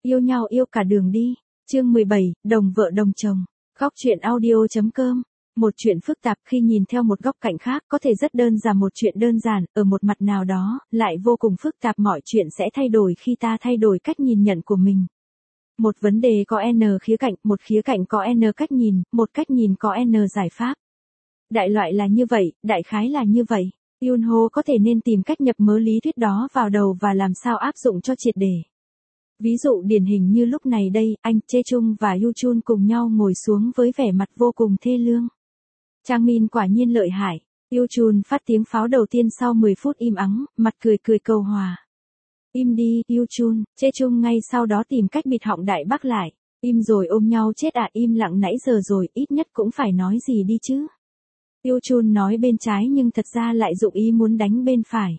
Yêu nhau yêu cả đường đi. Chương 17, đồng vợ đồng chồng. Góc chuyện audio.com. Một chuyện phức tạp khi nhìn theo một góc cạnh khác có thể rất đơn giản, một chuyện đơn giản, ở một mặt nào đó, lại vô cùng phức tạp. Mọi chuyện sẽ thay đổi khi ta thay đổi cách nhìn nhận của mình. Một vấn đề có N khía cạnh, một khía cạnh có N cách nhìn, một cách nhìn có N giải pháp. Đại loại là như vậy, đại khái là như vậy. Yunho có thể nên tìm cách nhập mớ lý thuyết đó vào đầu và làm sao áp dụng cho triệt để. Ví dụ điển hình như lúc này đây, anh Chae-chung và Yoo-chun cùng nhau ngồi xuống với vẻ mặt vô cùng thê lương. Chang-min quả nhiên lợi hại. Yoo-chun phát tiếng pháo đầu tiên sau 10 phút im ắng, mặt cười cười cầu hòa. Im đi, Yoo-chun. Chae-chung ngay sau đó tìm cách bịt họng đại bác lại. Im rồi ôm nhau chết à, im lặng nãy giờ rồi, ít nhất cũng phải nói gì đi chứ. Yoo-chun nói bên trái nhưng thật ra lại dụng ý muốn đánh bên phải.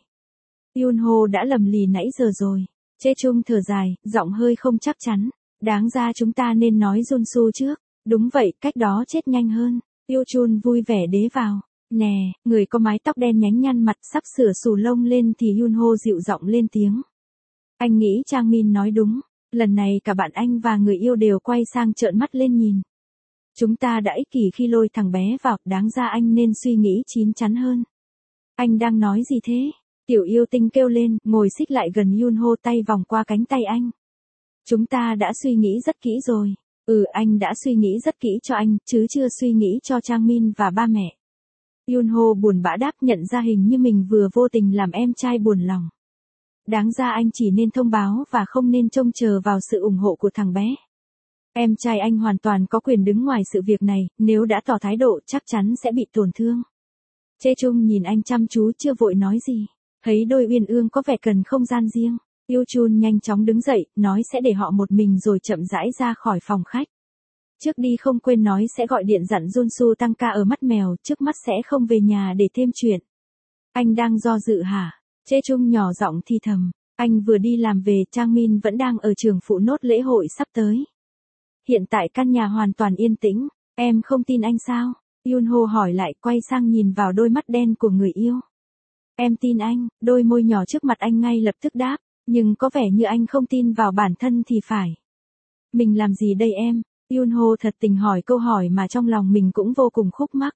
Yunho đã lầm lì nãy giờ rồi. Chae-chung thở dài, giọng hơi không chắc chắn. Đáng ra chúng ta nên nói Junsu trước. Đúng vậy, cách đó chết nhanh hơn. Yoo-chun vui vẻ đế vào. Nè, người có mái tóc đen nhánh nhăn mặt sắp sửa xù lông lên thì Yunho dịu giọng lên tiếng. Anh nghĩ Chang-min nói đúng. Lần này cả bạn anh và người yêu đều quay sang trợn mắt lên nhìn. Chúng ta đã ích kỷ khi lôi thằng bé vào, đáng ra anh nên suy nghĩ chín chắn hơn. Anh đang nói gì thế? Tiểu yêu tinh kêu lên, ngồi xích lại gần Yunho, tay vòng qua cánh tay anh. Chúng ta đã suy nghĩ rất kỹ rồi. Anh đã suy nghĩ rất kỹ cho anh, chứ chưa suy nghĩ cho Chang-min và ba mẹ. Yunho buồn bã đáp, nhận ra hình như mình vừa vô tình làm em trai buồn lòng. Đáng ra anh chỉ nên thông báo và không nên trông chờ vào sự ủng hộ của thằng bé. Em trai anh hoàn toàn có quyền đứng ngoài sự việc này, nếu đã tỏ thái độ chắc chắn sẽ bị tổn thương. Chae-chung nhìn anh chăm chú chưa vội nói gì. Thấy đôi uyên ương có vẻ cần không gian riêng. Yoo-chun nhanh chóng đứng dậy, nói sẽ để họ một mình rồi chậm rãi ra khỏi phòng khách. Trước đi không quên nói sẽ gọi điện dặn Junsu tăng ca ở mắt mèo, trước mắt sẽ không về nhà để thêm chuyện. Anh đang do dự hả? Chae-chung nhỏ giọng thì thầm. Anh vừa đi làm về, Chang-min vẫn đang ở trường phụ nốt lễ hội sắp tới. Hiện tại căn nhà hoàn toàn yên tĩnh. Em không tin anh sao? Yunho hỏi lại, quay sang nhìn vào đôi mắt đen của người yêu. Em tin anh. Đôi môi nhỏ trước mặt anh ngay lập tức đáp. Nhưng có vẻ như anh không tin vào bản thân thì phải. Mình làm gì đây em? Yunho thật tình hỏi câu hỏi mà trong lòng mình cũng vô cùng khúc mắc.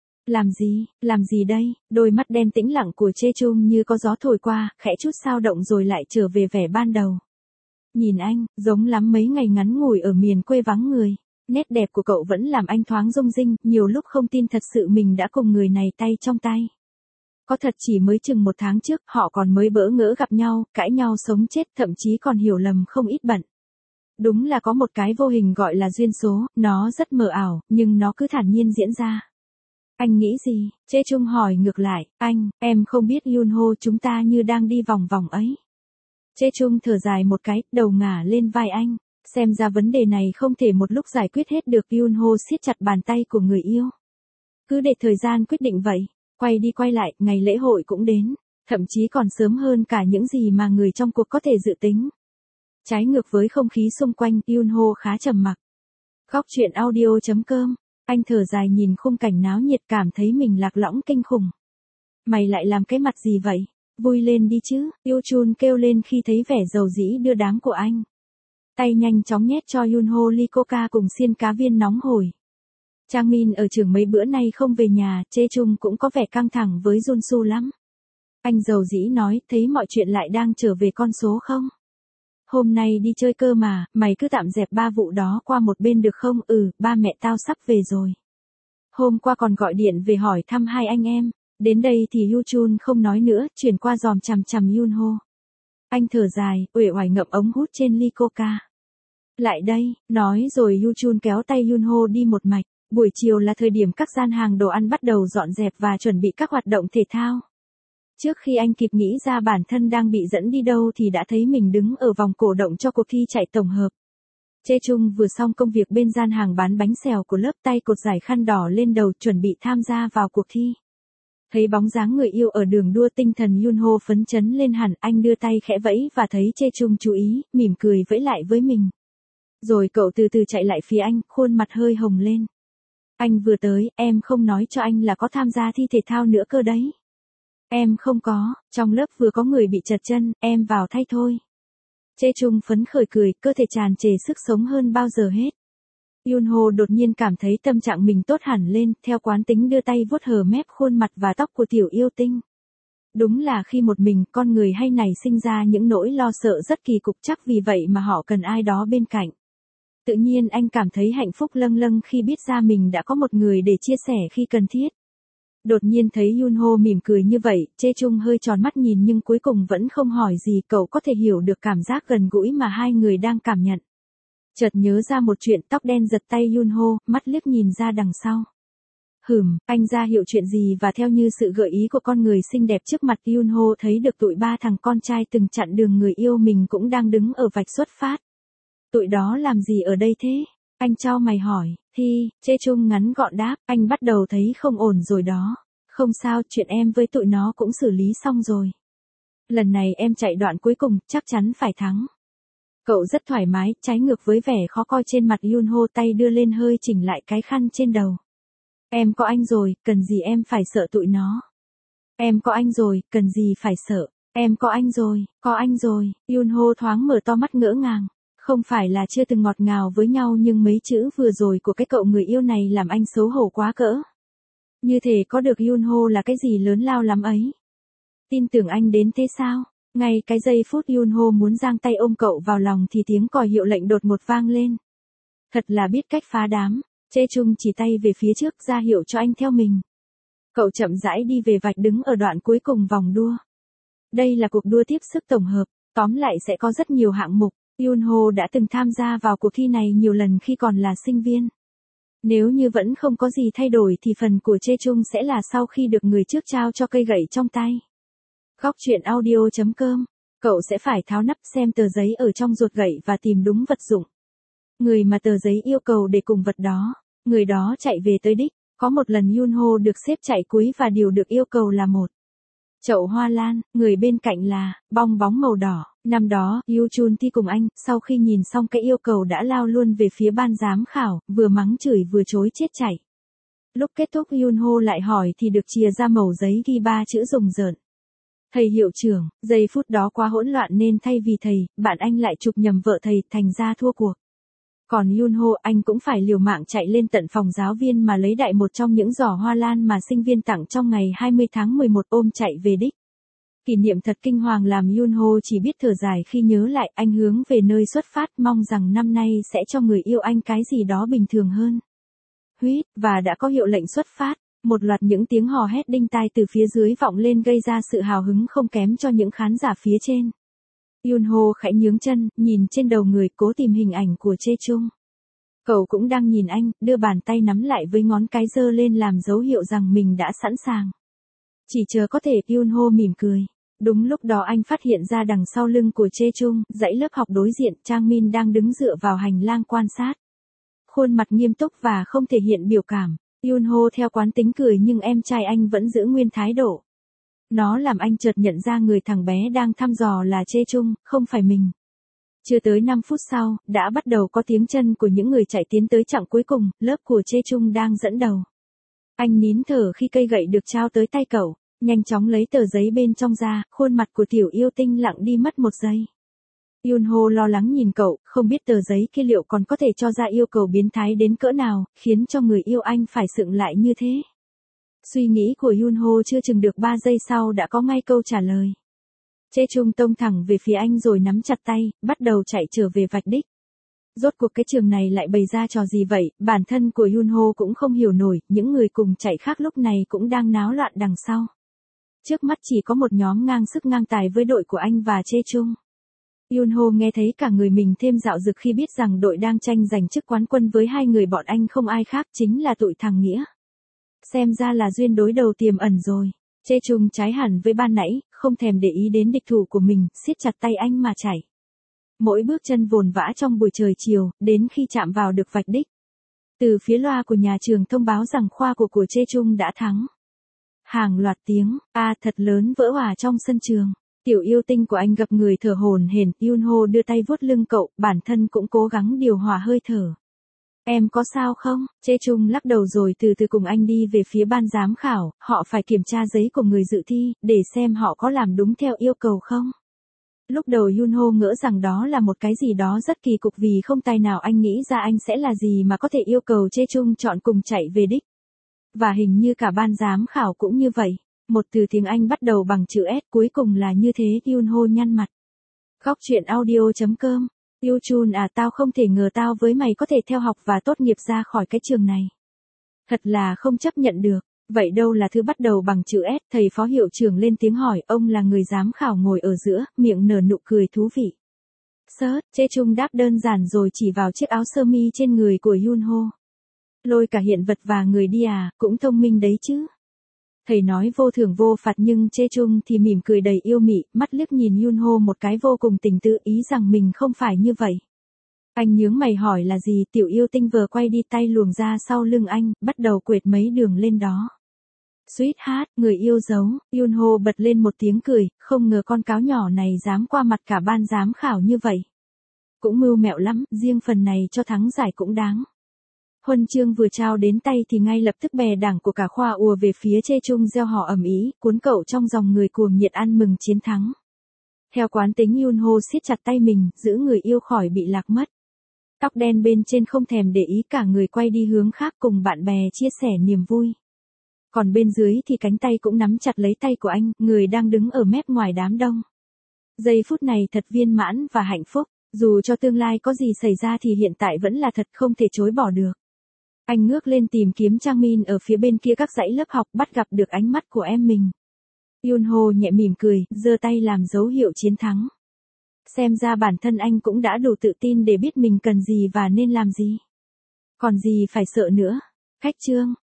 Làm gì đây? Đôi mắt đen tĩnh lặng của Chae-chung như có gió thổi qua, khẽ chút dao động rồi lại trở về vẻ ban đầu. Nhìn anh, giống lắm mấy ngày ngắn ngủi ở miền quê vắng người. Nét đẹp của cậu vẫn làm anh thoáng rung rinh, nhiều lúc không tin thật sự mình đã cùng người này tay trong tay. Có thật chỉ mới chừng 1 tháng trước, họ còn mới bỡ ngỡ gặp nhau, cãi nhau sống chết, thậm chí còn hiểu lầm không ít bận. Đúng là có một cái vô hình gọi là duyên số, nó rất mờ ảo, nhưng nó cứ thản nhiên diễn ra. Anh nghĩ gì? Chae-chung hỏi ngược lại, em không biết Yunho, chúng ta như đang đi vòng vòng ấy. Chae-chung thở dài một cái, đầu ngả lên vai anh. Xem ra vấn đề này không thể một lúc giải quyết hết được. Yunho siết chặt bàn tay của người yêu. Cứ để thời gian quyết định vậy. Quay đi quay lại, ngày lễ hội cũng đến. Thậm chí còn sớm hơn cả những gì mà người trong cuộc có thể dự tính. Trái ngược với không khí xung quanh, Yunho khá trầm mặc. Góc chuyện audio.com. Anh thở dài nhìn khung cảnh náo nhiệt, cảm thấy mình lạc lõng kinh khủng. Mày lại làm cái mặt gì vậy? Vui lên đi chứ, Yoo-chun kêu lên khi thấy vẻ dầu dĩ đưa đám của anh. Tay nhanh chóng nhét cho Yunho ly coca cùng xiên cá viên nóng hổi. Chang-min ở trường mấy bữa nay không về nhà, Chae-chung cũng có vẻ căng thẳng với Junsu lắm. Anh dầu dĩ nói, thấy mọi chuyện lại đang trở về con số không? Hôm nay đi chơi cơ mà, mày cứ tạm dẹp 3 vụ đó qua một bên được không? Ba mẹ tao sắp về rồi. Hôm qua còn gọi điện về hỏi thăm hai anh em. Đến đây thì Yoo-chun không nói nữa, chuyển qua dòm chằm chằm Yunho. Anh thở dài, uể oải ngậm ống hút trên ly coca. Lại đây, nói rồi Yoo-chun kéo tay Yunho đi một mạch. Buổi chiều là thời điểm các gian hàng đồ ăn bắt đầu dọn dẹp và chuẩn bị các hoạt động thể thao. Trước khi anh kịp nghĩ ra bản thân đang bị dẫn đi đâu thì đã thấy mình đứng ở vòng cổ động cho cuộc thi chạy tổng hợp. Chae-chung vừa xong công việc bên gian hàng bán bánh xèo của lớp, tay cột giải khăn đỏ lên đầu chuẩn bị tham gia vào cuộc thi. Thấy bóng dáng người yêu ở đường đua, tinh thần Yunho phấn chấn lên hẳn, anh đưa tay khẽ vẫy và thấy Chae-chung chú ý, mỉm cười vẫy lại với mình. Rồi cậu từ từ chạy lại phía anh, khuôn mặt hơi hồng lên. Anh vừa tới, em không nói cho anh là có tham gia thi thể thao nữa cơ đấy. Em không có, trong lớp vừa có người bị trật chân, em vào thay thôi. Chê Chung phấn khởi cười, cơ thể tràn trề sức sống hơn bao giờ hết. Yunho đột nhiên cảm thấy tâm trạng mình tốt hẳn lên, theo quán tính đưa tay vuốt hờ mép khuôn mặt và tóc của tiểu yêu tinh. Đúng là khi một mình, con người hay nảy sinh ra những nỗi lo sợ rất kỳ cục, chắc vì vậy mà họ cần ai đó bên cạnh. Tự nhiên anh cảm thấy hạnh phúc lâng lâng khi biết ra mình đã có một người để chia sẻ khi cần thiết. Đột nhiên thấy Yunho mỉm cười như vậy, Chê Chung hơi tròn mắt nhìn nhưng cuối cùng vẫn không hỏi gì, cậu có thể hiểu được cảm giác gần gũi mà hai người đang cảm nhận. Chợt nhớ ra một chuyện, tóc đen giật tay Yunho, mắt liếc nhìn ra đằng sau. Anh ra hiệu chuyện gì và theo như sự gợi ý của con người xinh đẹp trước mặt, Yunho thấy được tụi ba thằng con trai từng chặn đường người yêu mình cũng đang đứng ở vạch xuất phát. Tụi đó làm gì ở đây thế? Anh chau mày hỏi, Chê Chung ngắn gọn đáp, anh bắt đầu thấy không ổn rồi đó. Không sao, chuyện em với tụi nó cũng xử lý xong rồi. Lần này em chạy đoạn cuối cùng, chắc chắn phải thắng. Cậu rất thoải mái, trái ngược với vẻ khó coi trên mặt Yunho, tay đưa lên hơi chỉnh lại cái khăn trên đầu. Em có anh rồi, cần gì em phải sợ tụi nó. Em có anh rồi, cần gì phải sợ. Em có anh rồi. Yunho thoáng mở to mắt ngỡ ngàng. Không phải là chưa từng ngọt ngào với nhau nhưng mấy chữ vừa rồi của cái cậu người yêu này làm anh xấu hổ quá cỡ. Như thể có được Yunho là cái gì lớn lao lắm ấy. Tin tưởng anh đến thế sao? Ngay cái giây phút Yunho muốn giang tay ôm cậu vào lòng thì tiếng còi hiệu lệnh đột ngột vang lên. Thật là biết cách phá đám. Chê Chung chỉ tay về phía trước ra hiệu cho anh theo mình. Cậu chậm rãi đi về vạch đứng ở đoạn cuối cùng vòng đua. Đây là cuộc đua tiếp sức tổng hợp, tóm lại sẽ có rất nhiều hạng mục. Yunho đã từng tham gia vào cuộc thi này nhiều lần khi còn là sinh viên. Nếu như vẫn không có gì thay đổi thì phần của Chê Chung sẽ là sau khi được người trước trao cho cây gậy trong tay. Góc truyện audio.com. Cậu sẽ phải tháo nắp xem tờ giấy ở trong ruột gậy và tìm đúng vật dụng. Người mà tờ giấy yêu cầu để cùng vật đó. Người đó chạy về tới đích. Có một lần Yunho được xếp chạy cuối và điều được yêu cầu là một chậu hoa lan, người bên cạnh là bong bóng màu đỏ. Năm đó, Yoo Chun thi cùng anh, sau khi nhìn xong cái yêu cầu đã lao luôn về phía ban giám khảo, vừa mắng chửi vừa chối chết chạy. Lúc kết thúc Yunho lại hỏi thì được chìa ra mẩu giấy ghi 3 chữ rùng rợn. Thầy hiệu trưởng, giây phút đó quá hỗn loạn nên thay vì thầy, bạn anh lại chụp nhầm vợ thầy, thành ra thua cuộc. Còn Yunho, anh cũng phải liều mạng chạy lên tận phòng giáo viên mà lấy đại một trong những giỏ hoa lan mà sinh viên tặng trong ngày 20 tháng 11 ôm chạy về đích. Kỷ niệm thật kinh hoàng làm Yunho chỉ biết thở dài khi nhớ lại, anh hướng về nơi xuất phát mong rằng năm nay sẽ cho người yêu anh cái gì đó bình thường hơn. Huýt, và đã có hiệu lệnh xuất phát. Một loạt những tiếng hò hét đinh tai từ phía dưới vọng lên gây ra sự hào hứng không kém cho những khán giả phía trên. Yunho khẽ nhướng chân, nhìn trên đầu người cố tìm hình ảnh của Chê Chung. Cậu cũng đang nhìn anh, đưa bàn tay nắm lại với ngón cái giơ lên làm dấu hiệu rằng mình đã sẵn sàng. Chỉ chờ có thể, Yunho mỉm cười. Đúng lúc đó anh phát hiện ra đằng sau lưng của Chê Chung, dãy lớp học đối diện, Trang Min đang đứng dựa vào hành lang quan sát. Khuôn mặt nghiêm túc và không thể hiện biểu cảm. Yunho theo quán tính cười nhưng em trai anh vẫn giữ nguyên thái độ. Nó làm anh chợt nhận ra người thằng bé đang thăm dò là Chê Chung, không phải mình. Chưa tới 5 phút sau, đã bắt đầu có tiếng chân của những người chạy tiến tới chặng cuối cùng, lớp của Chê Chung đang dẫn đầu. Anh nín thở khi cây gậy được trao tới tay cậu, nhanh chóng lấy tờ giấy bên trong ra, khuôn mặt của tiểu yêu tinh lặng đi mất một giây. Yunho lo lắng nhìn cậu, không biết tờ giấy kia liệu còn có thể cho ra yêu cầu biến thái đến cỡ nào, khiến cho người yêu anh phải sững lại như thế. Suy nghĩ của Yunho chưa chừng được 3 giây sau đã có ngay câu trả lời. Chê Chung tông thẳng về phía anh rồi nắm chặt tay, bắt đầu chạy trở về vạch đích. Rốt cuộc cái trường này lại bày ra trò gì vậy, bản thân của Yunho cũng không hiểu nổi, những người cùng chạy khác lúc này cũng đang náo loạn đằng sau. Trước mắt chỉ có một nhóm ngang sức ngang tài với đội của anh và Chê Chung. Yunho nghe thấy cả người mình thêm dạo dực khi biết rằng đội đang tranh giành chức quán quân với hai người bọn anh không ai khác chính là tụi thằng Nghĩa. Xem ra là duyên đối đầu tiềm ẩn rồi. Chê Chung trái hẳn với ban nãy, không thèm để ý đến địch thủ của mình, siết chặt tay anh mà chạy. Mỗi bước chân vồn vã trong buổi trời chiều, đến khi chạm vào được vạch đích. Từ phía loa của nhà trường thông báo rằng khoa của Chê Chung đã thắng. Hàng loạt tiếng, thật lớn vỡ òa trong sân trường. Tiểu yêu tinh của anh gặp người thở hổn hển, Yunho đưa tay vuốt lưng cậu, bản thân cũng cố gắng điều hòa hơi thở. Em có sao không? Chê Chung lắc đầu rồi từ từ cùng anh đi về phía ban giám khảo, họ phải kiểm tra giấy của người dự thi, để xem họ có làm đúng theo yêu cầu không. Lúc đầu Yunho ngỡ rằng đó là một cái gì đó rất kỳ cục vì không tài nào anh nghĩ ra anh sẽ là gì mà có thể yêu cầu Chê Chung chọn cùng chạy về đích. Và hình như cả ban giám khảo cũng như vậy. Một từ tiếng Anh bắt đầu bằng chữ S cuối cùng là như thế. Yunho nhăn mặt. Góc truyện audio.com. Yêu Chun à, tao không thể ngờ tao với mày có thể theo học và tốt nghiệp ra khỏi cái trường này. Thật là không chấp nhận được. Vậy đâu là thứ bắt đầu bằng chữ S? Thầy phó hiệu trưởng lên tiếng hỏi. Ông là người giám khảo ngồi ở giữa, miệng nở nụ cười thú vị. Sớt, Chê Chung đáp đơn giản rồi chỉ vào chiếc áo sơ mi trên người của Yunho. Lôi cả hiện vật và người đi à, cũng thông minh đấy chứ. Thầy nói vô thưởng vô phạt nhưng Chê Chung thì mỉm cười đầy yêu mị, mắt liếc nhìn Yunho một cái vô cùng tình tứ, ý rằng mình không phải như vậy. Anh nhướng mày hỏi là gì? Tiểu yêu tinh vừa quay đi, tay luồng ra sau lưng anh, bắt đầu quệt mấy đường lên đó. Sweetheart, người yêu dấu. Yunho bật lên một tiếng cười, không ngờ con cáo nhỏ này dám qua mặt cả ban giám khảo như vậy. Cũng mưu mẹo lắm, riêng phần này cho thắng giải cũng đáng. Huân chương vừa trao đến tay thì ngay lập tức bè đảng của cả khoa ùa về phía Chê Chung reo hò ầm ĩ, cuốn cậu trong dòng người cuồng nhiệt ăn mừng chiến thắng. Theo quán tính Yunho siết chặt tay mình, giữ người yêu khỏi bị lạc mất. Tóc đen bên trên không thèm để ý, cả người quay đi hướng khác cùng bạn bè chia sẻ niềm vui. Còn bên dưới thì cánh tay cũng nắm chặt lấy tay của anh, người đang đứng ở mép ngoài đám đông. Giây phút này thật viên mãn và hạnh phúc, dù cho tương lai có gì xảy ra thì hiện tại vẫn là thật không thể chối bỏ được. Anh ngước lên tìm kiếm Trang Min ở phía bên kia các dãy lớp học, bắt gặp được ánh mắt của em mình. Yunho nhẹ mỉm cười, giơ tay làm dấu hiệu chiến thắng. Xem ra bản thân anh cũng đã đủ tự tin để biết mình cần gì và nên làm gì. Còn gì phải sợ nữa. Khách trương.